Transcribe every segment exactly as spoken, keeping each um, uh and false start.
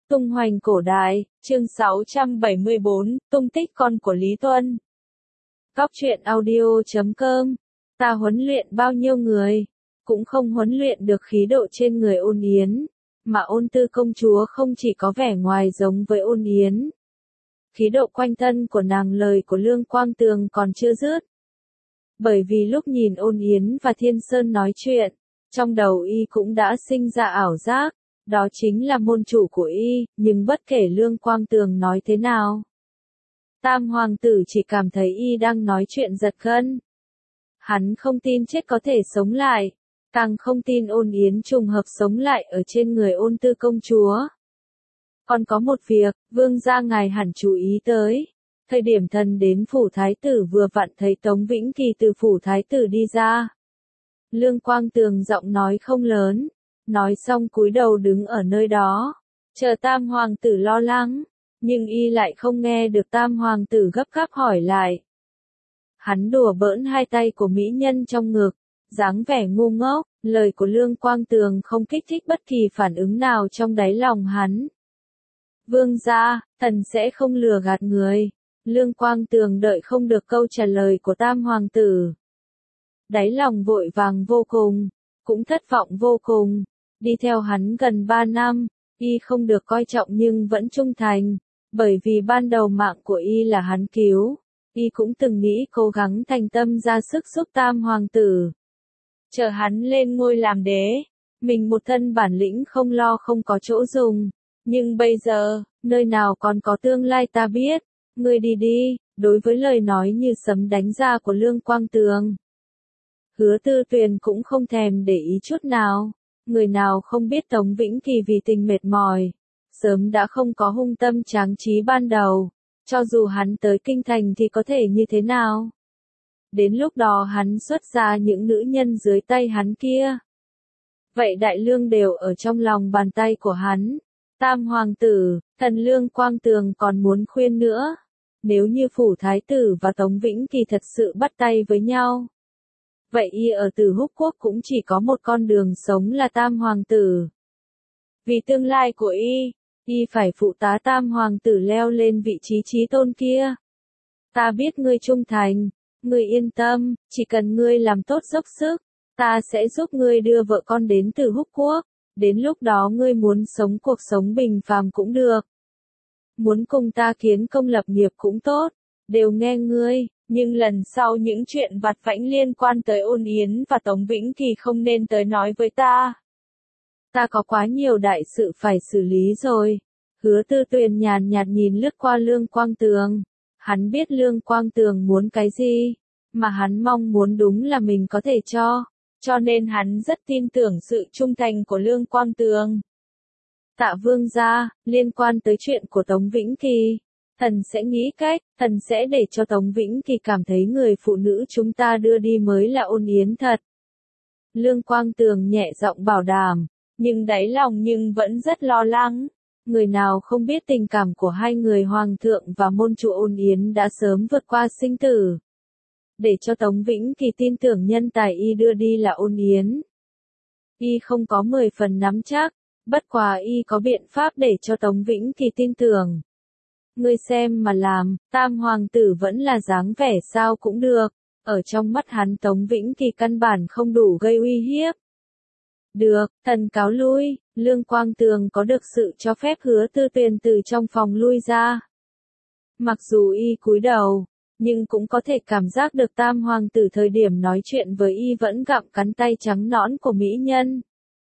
Tung hoành cổ đại, chương sáu trăm bảy mươi bốn, tung tích con của Lý Tuân. Cóc truyện audio chấm com. Ta huấn luyện bao nhiêu người, cũng không huấn luyện được khí độ trên người Ôn Yến, mà Ôn Tư công chúa không chỉ có vẻ ngoài giống với Ôn Yến. Khí độ quanh thân của nàng lời của Lương Quang Tường còn chưa dứt. Bởi vì lúc nhìn Ôn Yến và Thiên Sơn nói chuyện, trong đầu y cũng đã sinh ra ảo giác, đó chính là môn chủ của y, nhưng bất kể Lương Quang Tường nói thế nào, Tam hoàng tử chỉ cảm thấy y đang nói chuyện giật gân. Hắn không tin chết có thể sống lại, càng không tin Ôn Yến trùng hợp sống lại ở trên người Ôn Tư công chúa. Còn có một việc, vương gia ngài hẳn chú ý tới. Thời điểm thần đến phủ thái tử vừa vặn thấy Tống Vĩnh Kỳ từ phủ thái tử đi ra. Lương Quang Tường giọng nói không lớn, nói xong cúi đầu đứng ở nơi đó, chờ Tam hoàng tử lo lắng, nhưng y lại không nghe được Tam hoàng tử gấp gáp hỏi lại. Hắn đùa bỡn hai tay của mỹ nhân trong ngực, dáng vẻ ngu ngốc, lời của Lương Quang Tường không kích thích bất kỳ phản ứng nào trong đáy lòng hắn. Vương gia, thần sẽ không lừa gạt người. Lương Quang Tường đợi không được câu trả lời của Tam hoàng tử. Đáy lòng vội vàng vô cùng, cũng thất vọng vô cùng. Đi theo hắn gần ba năm, y không được coi trọng nhưng vẫn trung thành, bởi vì ban đầu mạng của y là hắn cứu. Y cũng từng nghĩ cố gắng thành tâm ra sức giúp Tam hoàng tử. Chờ hắn lên ngôi làm đế, mình một thân bản lĩnh không lo không có chỗ dùng. Nhưng bây giờ, nơi nào còn có tương lai ta biết, ngươi đi đi, đối với lời nói như sấm đánh ra của Lương Quang Tường. Hứa Tư Tuyền cũng không thèm để ý chút nào, người nào không biết Tống Vĩnh Kỳ vì tình mệt mỏi, sớm đã không có hung tâm tráng trí ban đầu, cho dù hắn tới kinh thành thì có thể như thế nào. Đến lúc đó hắn xuất ra những nữ nhân dưới tay hắn kia. Vậy đại lương đều ở trong lòng bàn tay của hắn. Tam hoàng tử, thần Lương Quang Tường còn muốn khuyên nữa. Nếu như phủ thái tử và Tống Vĩnh Kỳ thật sự bắt tay với nhau, vậy y ở Từ Húc Quốc cũng chỉ có một con đường sống là Tam hoàng tử. Vì tương lai của y, y phải phụ tá Tam hoàng tử leo lên vị trí chí tôn kia. Ta biết ngươi trung thành, ngươi yên tâm, chỉ cần ngươi làm tốt dốc sức, ta sẽ giúp ngươi đưa vợ con đến Từ Húc Quốc. Đến lúc đó ngươi muốn sống cuộc sống bình phàm cũng được. Muốn cùng ta kiến công lập nghiệp cũng tốt, đều nghe ngươi, nhưng lần sau những chuyện vặt vãnh liên quan tới Ôn Yến và Tống Vĩnh Kỳ không nên tới nói với ta. Ta có quá nhiều đại sự phải xử lý rồi. Hứa Tư Tuyền nhàn nhạt nhìn lướt qua Lương Quang Tường. Hắn biết Lương Quang Tường muốn cái gì, mà hắn mong muốn đúng là mình có thể cho. Cho nên hắn rất tin tưởng sự trung thành của Lương Quang Tường. Tạ vương gia, liên quan tới chuyện của Tống Vĩnh Kỳ, thần sẽ nghĩ cách, thần sẽ để cho Tống Vĩnh Kỳ cảm thấy người phụ nữ chúng ta đưa đi mới là Ôn Yến thật. Lương Quang Tường nhẹ giọng bảo đảm, nhưng đáy lòng nhưng vẫn rất lo lắng. Người nào không biết tình cảm của hai người hoàng thượng và môn chủ Ôn Yến đã sớm vượt qua sinh tử. Để cho Tống Vĩnh Kỳ tin tưởng nhân tài y đưa đi là Ôn Yến. Y không có mười phần nắm chắc, bất quá y có biện pháp để cho Tống Vĩnh Kỳ tin tưởng. Ngươi xem mà làm, Tam hoàng tử vẫn là dáng vẻ sao cũng được, ở trong mắt hắn Tống Vĩnh Kỳ căn bản không đủ gây uy hiếp. Được, thần cáo lui. Lương Quang Tường có được sự cho phép Hứa Tư Tuyền từ trong phòng lui ra. Mặc dù y cúi đầu, nhưng cũng có thể cảm giác được Tam hoàng tử thời điểm nói chuyện với y vẫn gặm cắn tay trắng nõn của mỹ nhân.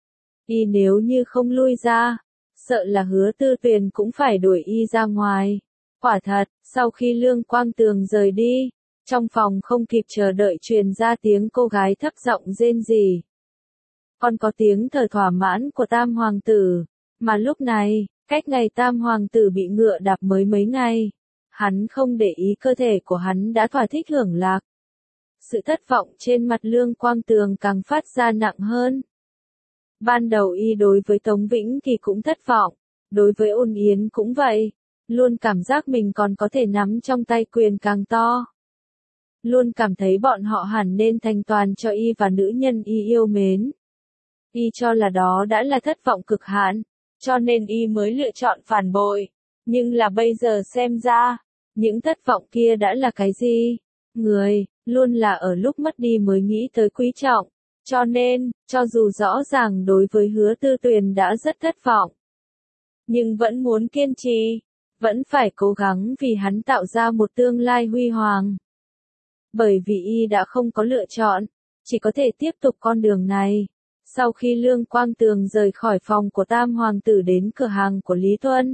Y nếu như không lui ra, sợ là Hứa Tư Tuyền cũng phải đuổi y ra ngoài. Quả thật, sau khi Lương Quang Tường rời đi, trong phòng không kịp chờ đợi truyền ra tiếng cô gái thấp giọng rên rỉ. Còn có tiếng thở thỏa mãn của Tam hoàng tử, mà lúc này, cách ngày Tam hoàng tử bị ngựa đạp mới mấy ngày. Hắn không để ý cơ thể của hắn đã thỏa thích hưởng lạc. Sự thất vọng trên mặt Lương Quang Tường càng phát ra nặng hơn. Ban đầu y đối với Tống Vĩnh Kỳ cũng thất vọng, đối với Ôn Yến cũng vậy, luôn cảm giác mình còn có thể nắm trong tay quyền càng to. Luôn cảm thấy bọn họ hẳn nên thành toàn cho y và nữ nhân y yêu mến. Y cho là đó đã là thất vọng cực hạn, cho nên y mới lựa chọn phản bội. Nhưng là bây giờ xem ra, những thất vọng kia đã là cái gì? Người, luôn là ở lúc mất đi mới nghĩ tới quý trọng. Cho nên, cho dù rõ ràng đối với Hứa Tư Tuyền đã rất thất vọng, nhưng vẫn muốn kiên trì, vẫn phải cố gắng vì hắn tạo ra một tương lai huy hoàng. Bởi vì y đã không có lựa chọn, chỉ có thể tiếp tục con đường này. Sau khi Lương Quang Tường rời khỏi phòng của Tam Hoàng tử đến cửa hàng của Lý Tuân,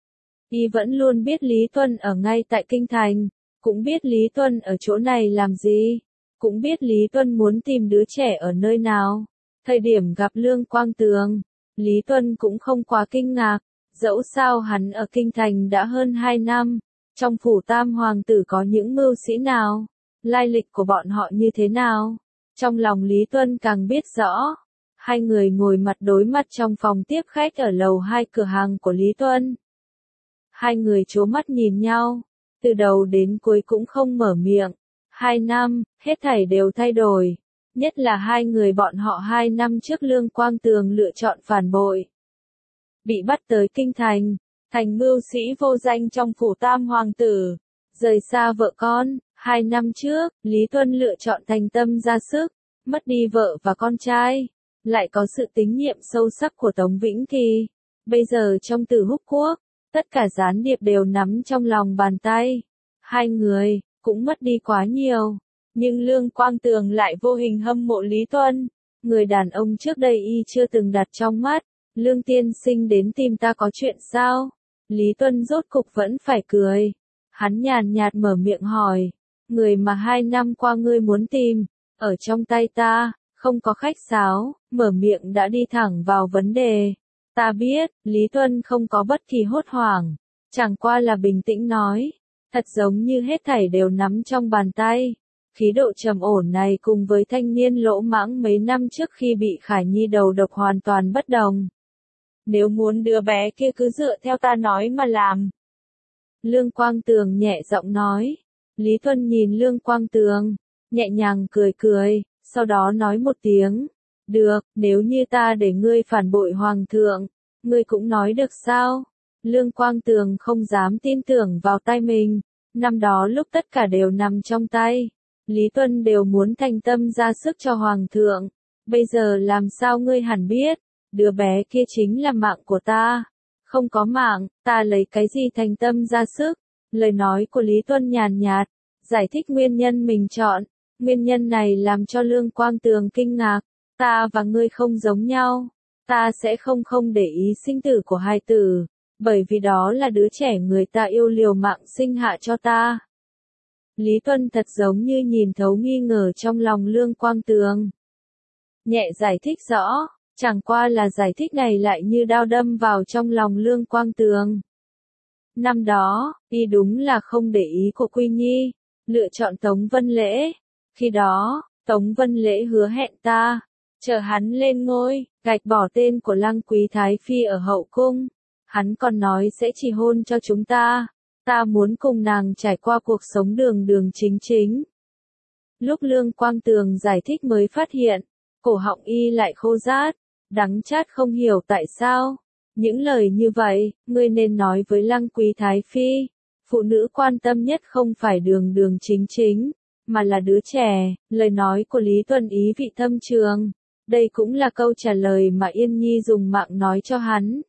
y vẫn luôn biết Lý Tuân ở ngay tại Kinh Thành, cũng biết Lý Tuân ở chỗ này làm gì, cũng biết Lý Tuân muốn tìm đứa trẻ ở nơi nào. Thời điểm gặp Lương Quang Tường, Lý Tuân cũng không quá kinh ngạc, dẫu sao hắn ở Kinh Thành đã hơn hai năm, trong phủ Tam Hoàng tử có những mưu sĩ nào, lai lịch của bọn họ như thế nào. Trong lòng Lý Tuân càng biết rõ. Hai người ngồi mặt đối mặt trong phòng tiếp khách ở lầu hai cửa hàng của Lý Tuân. Hai người trố mắt nhìn nhau, từ đầu đến cuối cũng không mở miệng. Hai năm, hết thảy đều thay đổi. Nhất là hai người bọn họ hai năm trước Lương Quang Tường lựa chọn phản bội. Bị bắt tới Kinh Thành, thành mưu sĩ vô danh trong phủ Tam Hoàng tử, rời xa vợ con. Hai năm trước, Lý Tuân lựa chọn thành tâm ra sức, mất đi vợ và con trai. Lại có sự tín nhiệm sâu sắc của Tống Vĩnh Kỳ. Bây giờ trong Tử Húc Quốc, tất cả gián điệp đều nắm trong lòng bàn tay. Hai người, cũng mất đi quá nhiều. Nhưng Lương Quang Tường lại vô hình hâm mộ Lý Tuân. Người đàn ông trước đây y chưa từng đặt trong mắt. Lương tiên sinh đến tìm ta có chuyện sao? Lý Tuân rốt cục vẫn phải cười. Hắn nhàn nhạt mở miệng hỏi. Người mà hai năm qua ngươi muốn tìm, ở trong tay ta. Không có khách sáo, mở miệng đã đi thẳng vào vấn đề. Ta biết, Lý Tuân không có bất kỳ hốt hoảng, chẳng qua là bình tĩnh nói. Thật giống như hết thảy đều nắm trong bàn tay. Khí độ trầm ổn này cùng với thanh niên lỗ mãng mấy năm trước khi bị Khải Nhi đầu độc hoàn toàn bất đồng. Nếu muốn đứa bé kia cứ dựa theo ta nói mà làm. Lương Quang Tường nhẹ giọng nói. Lý Tuân nhìn Lương Quang Tường, nhẹ nhàng cười cười. Sau đó nói một tiếng, được, nếu như ta để ngươi phản bội hoàng thượng, ngươi cũng nói được sao? Lương Quang Tường không dám tin tưởng vào tay mình, năm đó lúc tất cả đều nằm trong tay, Lý Tuân đều muốn thành tâm ra sức cho hoàng thượng, bây giờ làm sao ngươi hẳn biết, đứa bé kia chính là mạng của ta, không có mạng, ta lấy cái gì thành tâm ra sức? Lời nói của Lý Tuân nhàn nhạt, giải thích nguyên nhân mình chọn. Nguyên nhân này làm cho Lương Quang Tường kinh ngạc, ta và ngươi không giống nhau, ta sẽ không không để ý sinh tử của hai tử, bởi vì đó là đứa trẻ người ta yêu liều mạng sinh hạ cho ta. Lý Tuân thật giống như nhìn thấu nghi ngờ trong lòng Lương Quang Tường. Nhẹ giải thích rõ, chẳng qua là giải thích này lại như đao đâm vào trong lòng Lương Quang Tường. Năm đó, y đúng là không để ý của Quy Nhi, lựa chọn Tống Vân Lễ. Khi đó, Tống Vân Lễ hứa hẹn ta, chờ hắn lên ngôi, gạch bỏ tên của Lăng Quý Thái Phi ở hậu cung. Hắn còn nói sẽ chỉ hôn cho chúng ta, ta muốn cùng nàng trải qua cuộc sống đường đường chính chính. Lúc Lương Quang Tường giải thích mới phát hiện, cổ họng y lại khô rát, đắng chát không hiểu tại sao. Những lời như vậy, ngươi nên nói với Lăng Quý Thái Phi, phụ nữ quan tâm nhất không phải đường đường chính chính, mà là đứa trẻ. Lời nói của Lý Tuân ý vị thâm trường. Đây cũng là câu trả lời mà Yên Nhi dùng mạng nói cho hắn.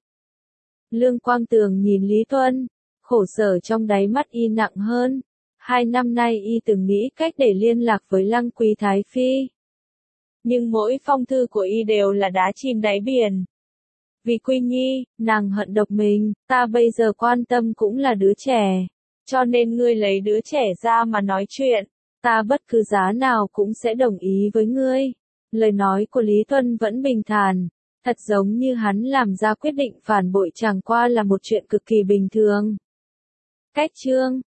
Lương Quang Tường nhìn Lý Tuân, khổ sở trong đáy mắt y nặng hơn. Hai năm nay y từng nghĩ cách để liên lạc với Lăng Quý Thái Phi. Nhưng mỗi phong thư của y đều là đá chìm đáy biển. Vì Quy Nhi, nàng hận độc mình, ta bây giờ quan tâm cũng là đứa trẻ. Cho nên ngươi lấy đứa trẻ ra mà nói chuyện, ta bất cứ giá nào cũng sẽ đồng ý với ngươi. Lời nói của Lý Tuân vẫn bình thản, thật giống như hắn làm ra quyết định phản bội chẳng qua là một chuyện cực kỳ bình thường. Cách chương